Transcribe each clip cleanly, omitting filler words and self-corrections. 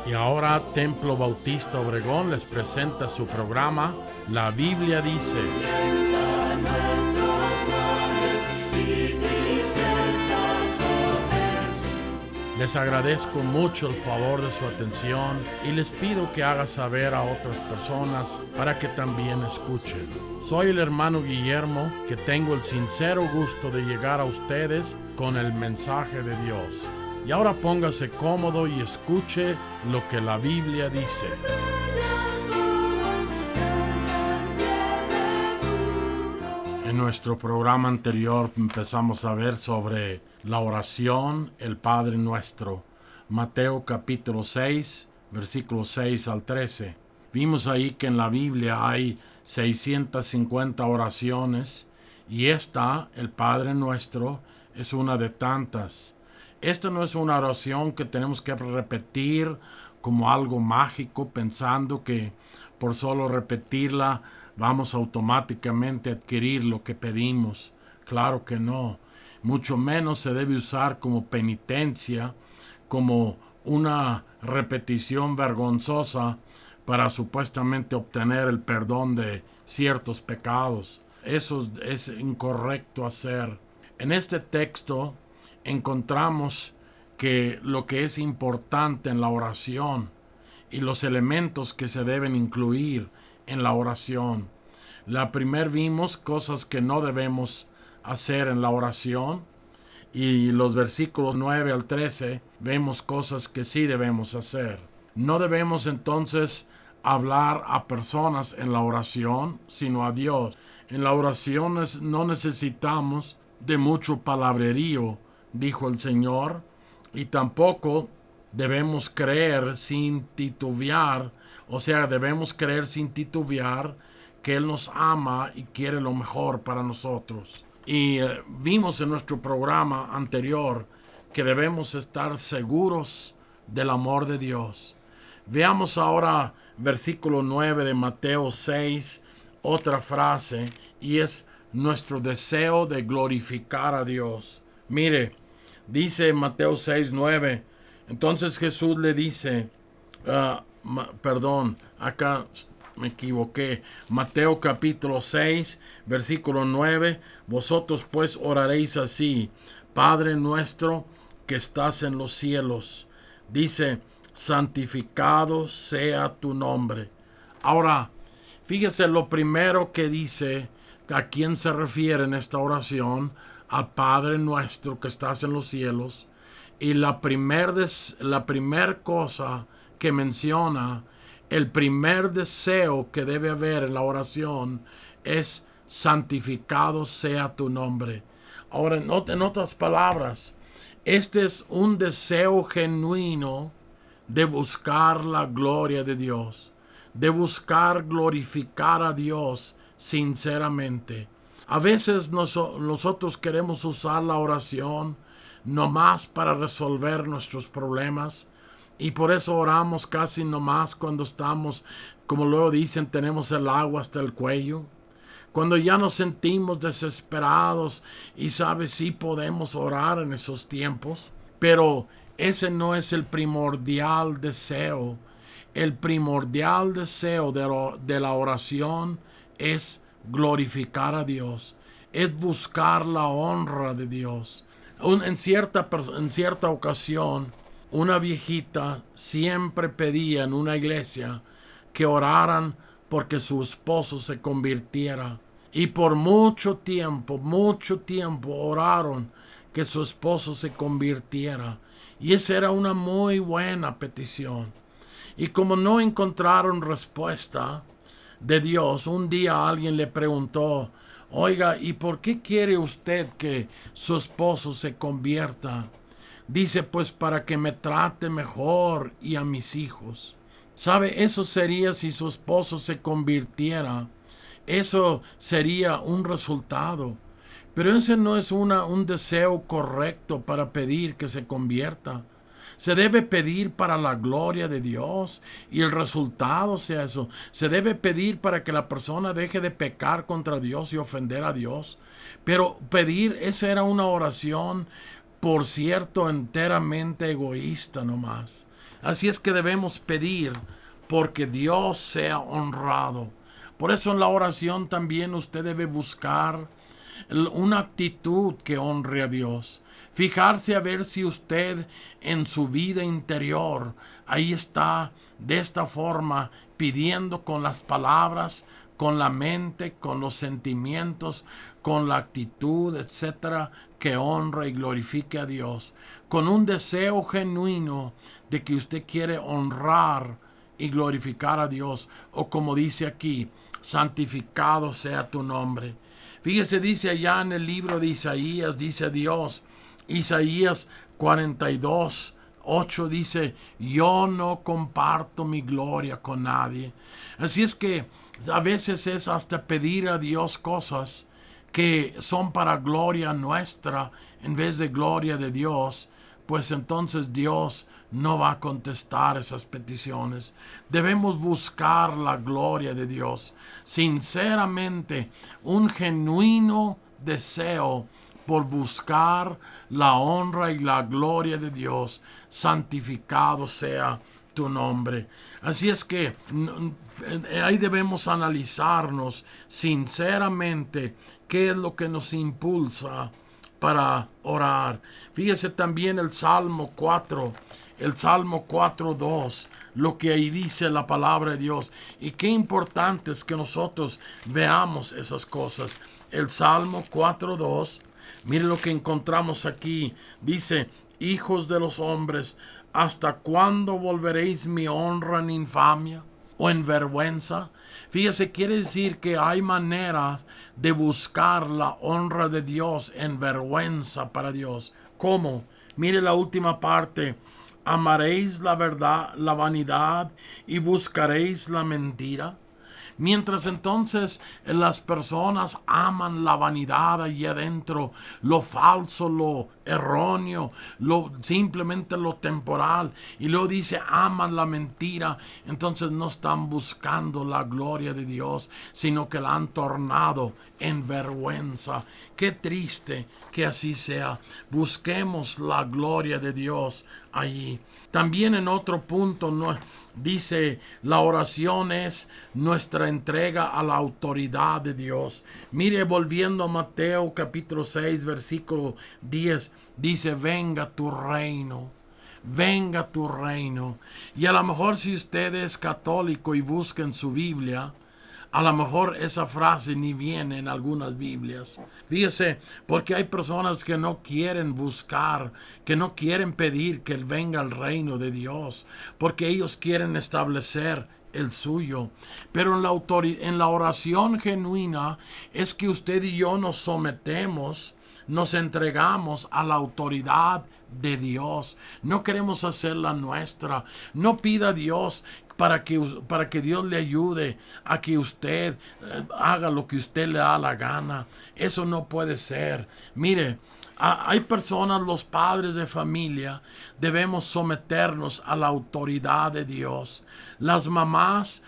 Y ahora Templo Bautista Obregón les presenta su programa La Biblia dice. Les agradezco mucho el favor de su atención y les pido que haga saber a otras personas para que también escuchen. Soy el hermano Guillermo, que tengo el sincero gusto de llegar a ustedes con el mensaje de Dios. Y ahora póngase cómodo y escuche lo que la Biblia dice. En nuestro programa anterior empezamos a ver sobre la oración, el Padre Nuestro. Mateo capítulo 6, versículos 6 al 13. Vimos ahí que en la Biblia hay 650 oraciones y esta, el Padre Nuestro, es una de tantas. Esta no es una oración que tenemos que repetir como algo mágico, pensando que por solo repetirla vamos automáticamente a adquirir lo que pedimos. Claro que no. Mucho menos se debe usar como penitencia, como una repetición vergonzosa para supuestamente obtener el perdón de ciertos pecados. Eso es incorrecto hacer. En este texto encontramos que lo que es importante en la oración y los elementos que se deben incluir en la oración. La primera vimos cosas que no debemos hacer en la oración, y los versículos 9 al 13 vemos cosas que sí debemos hacer. No debemos entonces hablar a personas en la oración, sino a Dios. En la oración no necesitamos de mucho palabrerío, dijo el Señor, y tampoco debemos creer sin titubear, o sea, debemos creer sin titubear que Él nos ama y quiere lo mejor para nosotros. Y vimos en nuestro programa anterior que debemos estar seguros del amor de Dios. Veamos ahora versículo 9 de Mateo 6, otra frase, y es nuestro deseo de glorificar a Dios. Mire, dice Mateo 6, 9, entonces Jesús le dice, acá me equivoqué. Mateo capítulo 6, versículo 9. Vosotros pues oraréis así: Padre nuestro que estás en los cielos. Dice, santificado sea tu nombre. Ahora, fíjese lo primero que dice, a quién se refiere en esta oración: al Padre nuestro que estás en los cielos. Y la primer cosa que menciona, el primer deseo que debe haber en la oración es: santificado sea tu nombre. Ahora, en otras palabras, este es un deseo genuino de buscar la gloria de Dios, de buscar glorificar a Dios sinceramente. A veces nosotros queremos usar la oración nomás para resolver nuestros problemas, y por eso oramos casi nomás cuando estamos, como luego dicen, tenemos el agua hasta el cuello. Cuando ya nos sentimos desesperados, y sabes, sí podemos orar en esos tiempos, pero ese no es el primordial deseo. El primordial deseo de la oración es glorificar a Dios, es buscar la honra de Dios. En cierta ocasión, una viejita siempre pedía en una iglesia que oraran porque su esposo se convirtiera. Y por mucho tiempo oraron que su esposo se convirtiera. Y esa era una muy buena petición. Y como no encontraron respuesta de Dios, un día alguien le preguntó: oiga, ¿y por qué quiere usted que su esposo se convierta? Dice, pues para que me trate mejor y a mis hijos. ¿Sabe? Eso sería si su esposo se convirtiera. Eso sería un resultado. Pero ese no es un deseo correcto para pedir que se convierta. Se debe pedir para la gloria de Dios y el resultado sea eso. Se debe pedir para que la persona deje de pecar contra Dios y ofender a Dios. Pero pedir, esa era una oración, por cierto, enteramente egoísta nomás. Así es que debemos pedir porque Dios sea honrado. Por eso en la oración también usted debe buscar una actitud que honre a Dios. Fijarse a ver si usted en su vida interior ahí está de esta forma pidiendo con las palabras, con la mente, con los sentimientos, con la actitud, etcétera, que honra y glorifique a Dios, con un deseo genuino de que usted quiere honrar y glorificar a Dios, o como dice aquí, santificado sea tu nombre. Fíjese, dice allá en el libro de Isaías, dice Dios, Isaías 42:8 dice, yo no comparto mi gloria con nadie. Así es que a veces es hasta pedir a Dios cosas que son para gloria nuestra en vez de gloria de Dios, pues entonces Dios no va a contestar esas peticiones. Debemos buscar la gloria de Dios. Sinceramente, un genuino deseo por buscar la honra y la gloria de Dios. Santificado sea tu nombre. Así es que ahí debemos analizarnos sinceramente qué es lo que nos impulsa para orar. Fíjese también el Salmo 4, el Salmo 4:2, lo que ahí dice la palabra de Dios. Y qué importante es que nosotros veamos esas cosas. El Salmo 4:2, mire lo que encontramos aquí. Dice, hijos de los hombres, ¿hasta cuándo volveréis mi honra en infamia o en vergüenza? Fíjese, quiere decir que hay maneras de buscar la honra de Dios en vergüenza para Dios. ¿Cómo? Mire la última parte. ¿Amaréis la verdad, la vanidad y buscaréis la mentira? Mientras entonces las personas aman la vanidad allí adentro, lo falso, lo erróneo, simplemente lo temporal, y luego dice aman la mentira, entonces no están buscando la gloria de Dios, sino que la han tornado en vergüenza. Qué triste que así sea. Busquemos la gloria de Dios allí. También en otro punto dice, la oración es nuestra entrega a la autoridad de Dios. Mire, volviendo a Mateo capítulo 6, versículo 10, dice, venga tu reino. Venga tu reino. Y a lo mejor si usted es católico y busca en su Biblia, a lo mejor esa frase ni viene en algunas Biblias. Fíjese, porque hay personas que no quieren buscar, que no quieren pedir que venga el reino de Dios, porque ellos quieren establecer el suyo. Pero en la oración genuina es que usted y yo nos sometemos, nos entregamos a la autoridad de Dios. No queremos hacer la nuestra. No pida a Dios para que Dios le ayude a que usted haga lo que usted le da la gana. Eso no puede ser. Mire, hay personas, los padres de familia, debemos someternos a la autoridad de Dios. Las mamás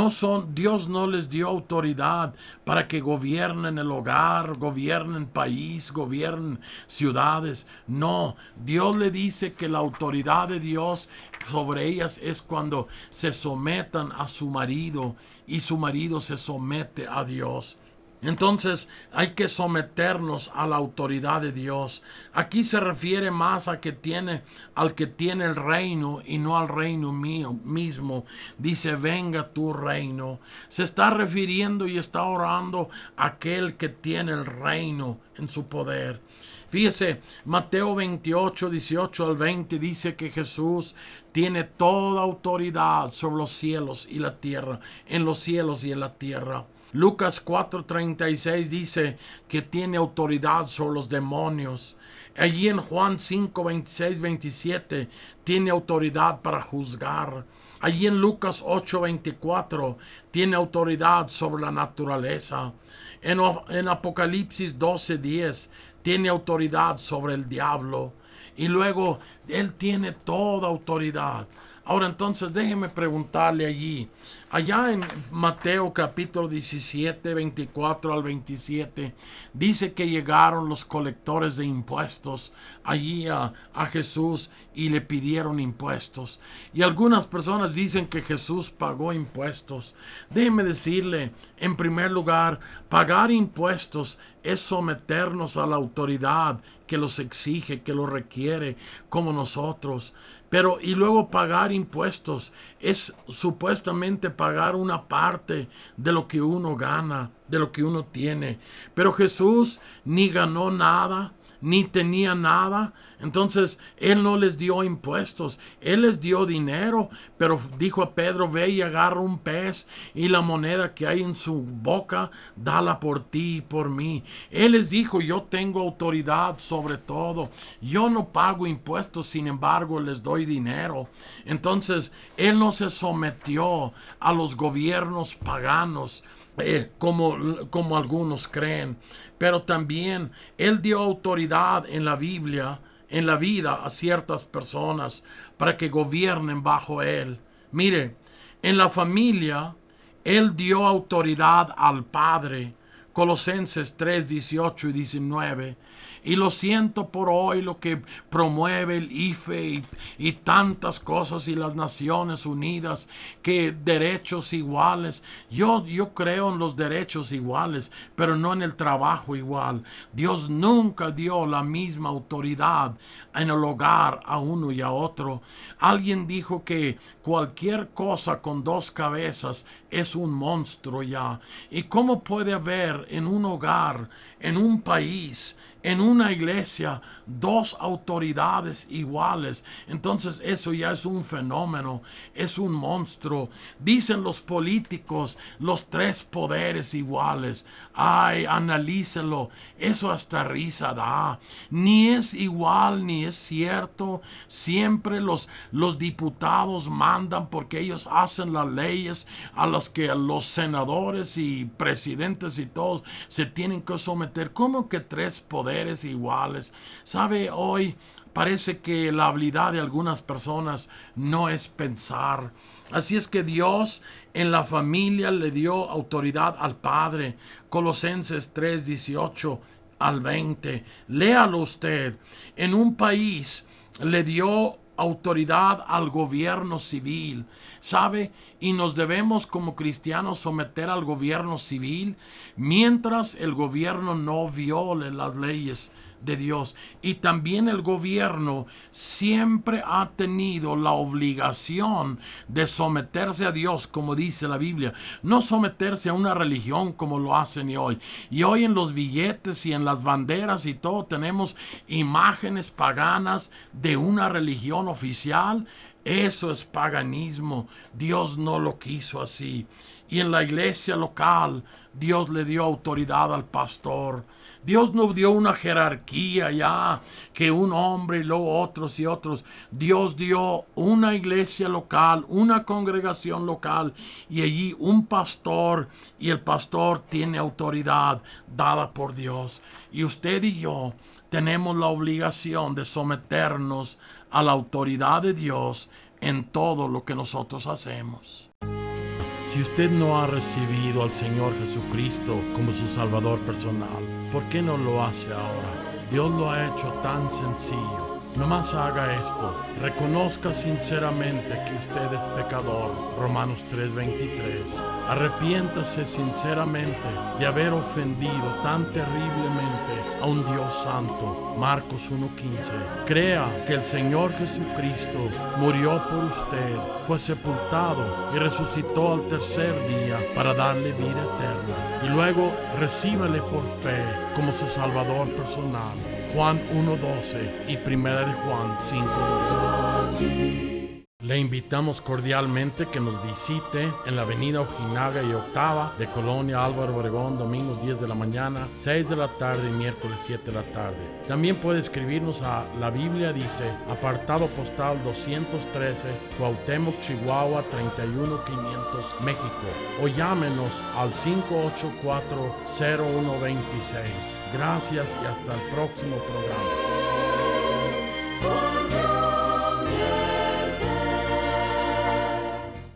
Dios no les dio autoridad para que gobiernen el hogar, gobiernen país, gobiernen ciudades. No, Dios le dice que la autoridad de Dios sobre ellas es cuando se sometan a su marido y su marido se somete a Dios. Entonces hay que someternos a la autoridad de Dios. Aquí se refiere más al que tiene el reino y no al reino mío mismo. Dice, venga tu reino. Se está refiriendo y está orando a aquel que tiene el reino en su poder. Fíjese, Mateo 28, 18 al 20 dice que Jesús tiene toda autoridad sobre los cielos y la tierra, en los cielos y en la tierra. Lucas 4:36 dice que tiene autoridad sobre los demonios. Allí en Juan 5, 26, 27 tiene autoridad para juzgar. Allí en Lucas 8:24 tiene autoridad sobre la naturaleza. En Apocalipsis 12:10 tiene autoridad sobre el diablo. Y luego Él tiene toda autoridad. Ahora entonces déjeme preguntarle allá en Mateo capítulo 17, 24 al 27, dice que llegaron los colectores de impuestos allí a Jesús y le pidieron impuestos. Y algunas personas dicen que Jesús pagó impuestos. Déjeme decirle, en primer lugar, pagar impuestos es someternos a la autoridad que los exige, que los requiere, como nosotros. Pero y luego pagar impuestos es supuestamente pagar una parte de lo que uno gana, de lo que uno tiene. Pero Jesús ni ganó nada, ni tenía nada. Entonces Él no les dio impuestos, Él les dio dinero, pero dijo a Pedro: ve y agarra un pez y la moneda que hay en su boca, dala por ti y por mí. Él les dijo: yo tengo autoridad sobre todo, yo no pago impuestos, sin embargo les doy dinero. Entonces Él no se sometió a los gobiernos paganos, como algunos creen, pero también Él dio autoridad en la Biblia, en la vida, a ciertas personas para que gobiernen bajo Él. Mire, en la familia Él dio autoridad al Padre, Colosenses 3, 18 y 19. Y lo siento por hoy lo que promueve el IFE y tantas cosas y las Naciones Unidas, que derechos iguales. Yo creo en los derechos iguales, pero no en el trabajo igual. Dios nunca dio la misma autoridad en el hogar a uno y a otro. Alguien dijo que cualquier cosa con dos cabezas es un monstruo ya. ¿Y cómo puede haber en un hogar, en un país, en una iglesia, dos autoridades iguales? Entonces eso ya es un fenómeno, es un monstruo. Dicen los políticos, los tres poderes iguales. Ay, analícelo, eso hasta risa da. Ni es igual, ni es cierto. Siempre los diputados mandan porque ellos hacen las leyes a las que los senadores y presidentes y todos se tienen que someter. ¿Cómo que tres poderes iguales? ¿Sabe? Hoy parece que la habilidad de algunas personas no es pensar. Así es que Dios en la familia le dio autoridad al Padre. Colosenses 3, 18 al 20. Léalo usted. En un país le dio autoridad al gobierno civil, ¿sabe? Y nos debemos como cristianos someter al gobierno civil mientras el gobierno no viole las leyes de Dios. Y también el gobierno siempre ha tenido la obligación de someterse a Dios, como dice la Biblia, no someterse a una religión como lo hacen hoy. Y hoy en los billetes y en las banderas y todo tenemos imágenes paganas de una religión oficial. Eso es paganismo. Dios no lo quiso así. Y en la iglesia local Dios le dio autoridad al pastor. Dios no dio una jerarquía ya, que un hombre y luego otros y otros. Dios dio una iglesia local, una congregación local, y allí un pastor, y el pastor tiene autoridad dada por Dios. Y usted y yo tenemos la obligación de someternos a la autoridad de Dios en todo lo que nosotros hacemos. Si usted no ha recibido al Señor Jesucristo como su Salvador personal, ¿por qué no lo hace ahora? Dios lo ha hecho tan sencillo. Nomás haga esto. Reconozca sinceramente que usted es pecador. Romanos 3:23. Arrepiéntase sinceramente de haber ofendido tan terriblemente a un Dios santo. Marcos 1:15. Crea que el Señor Jesucristo murió por usted, fue sepultado y resucitó al tercer día para darle vida eterna. Y luego recíbale por fe como su Salvador personal. Juan 1:12 y 1 de Juan 5:12. Le invitamos cordialmente que nos visite en la avenida Ojinaga y Octava de Colonia Álvaro Obregón, domingos 10 de la mañana, 6 de la tarde y miércoles 7 de la tarde. También puede escribirnos a La Biblia Dice, apartado postal 213, Cuauhtémoc, Chihuahua 31500, México, o llámenos al 584-0126. Gracias y hasta el próximo programa.